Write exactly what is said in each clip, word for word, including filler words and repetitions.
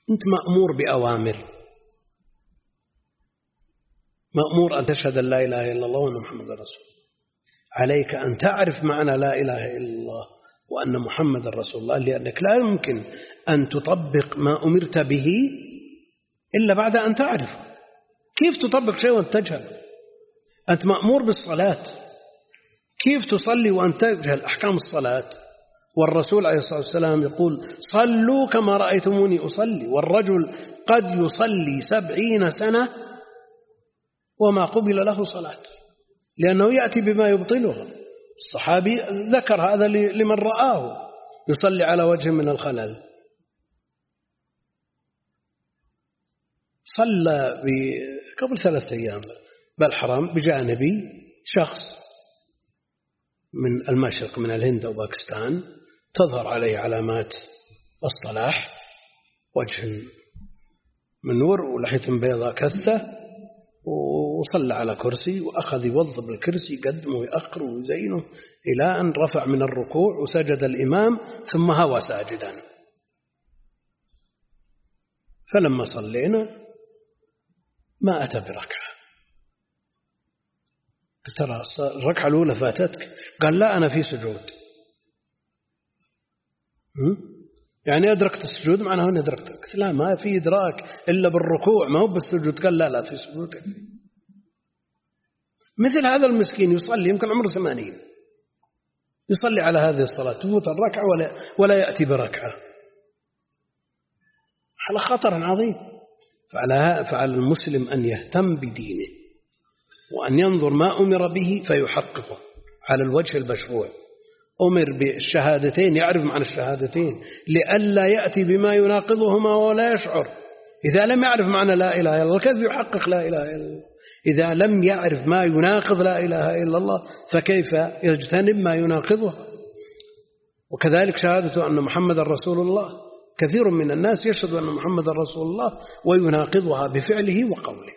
أنت مأمور بأوامر، مأمور أن تشهد أن لا إله إلا الله وأن محمد رسول. عليك أن تعرف معنى لا إله إلا الله وأن محمد رسول الله، لأنك لا يمكن أن تطبق ما أمرت به إلا بعد أن تعرف. كيف تطبق شيء وأنت تجهل؟ أنت مأمور بالصلاة، كيف تصلي وأنت تجهل أحكام الصلاة؟ والرسول عليه الصلاة والسلام يقول صلوا كما رأيتموني أصلي، والرجل قد يصلي سبعين سنة وما قبل له صلاة لأنه يأتي بما يبطلها. الصحابي ذكر هذا لمن رآه يصلي على وجه من الخلل. صلى قبل ثلاثة أيام بالحرم بجانبي شخص من المشرق من الهند أو باكستان، تظهر عليه علامات الصلاح، وجه من نور ولحية بيضاء كثة، وصلى على كرسي وأخذ يوظب الكرسي يقدمه ويأخره ويزينه إلى أن رفع من الركوع وسجد الإمام ثم هوى ساجدا. فلما صلينا ما أتى بركعة. ترى الركعة الأولى فاتتك، قال لا أنا في سجود. يعني أدركت السجود معناه أن أدركت. قلت لا، ما في إدراك إلا بالركوع، ما هو بالسجود. قال لا لا في سجود. مثل هذا المسكين يصلي يمكن عمره ثمانين، يصلي على هذه الصلاة تفوت الركعة ولا, ولا يأتي بركعة، على خطر عظيم. فعلى, فعلى المسلم أن يهتم بدينه وأن ينظر ما أمر به فيحققه على الوجه المشروع. أمر بالشهادتين يعرف معنى الشهادتين لئلا يأتي بما يناقضهما ولا يشعر. إذا لم يعرف معنى لا إله إلا الله كيف يحقق لا إله إلا الله؟ إذا لم يعرف ما يناقض لا إله إلا الله فكيف يجتنب ما يناقضه؟ وكذلك شهادة أن محمد رسول الله، كثير من الناس يشهد أن محمد رسول الله ويناقضها بفعله وقوله.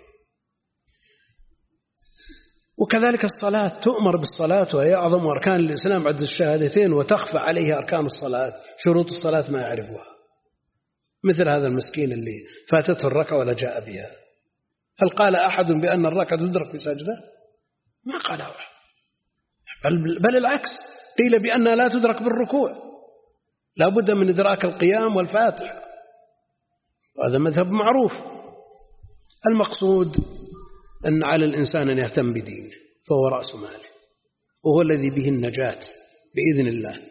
وكذلك الصلاة، تؤمر بالصلاة وهي أعظم أركان الإسلام بعد الشهادتين، وتخفى عليه أركان الصلاة، شروط الصلاة ما يعرفها. مثل هذا المسكين اللي فاتته الركعة ولا جاء بها. هل قال أحد بأن الركعة تدرك بسجدة؟ ما قال أحد، بل, بل العكس، قيل بأنها لا تدرك بالركوع، لا بد من إدراك القيام والفاتحة، وهذا مذهب معروف. المقصود أن على الإنسان أن يهتم بدينه، فهو رأس ماله، وهو الذي به النجاة بإذن الله.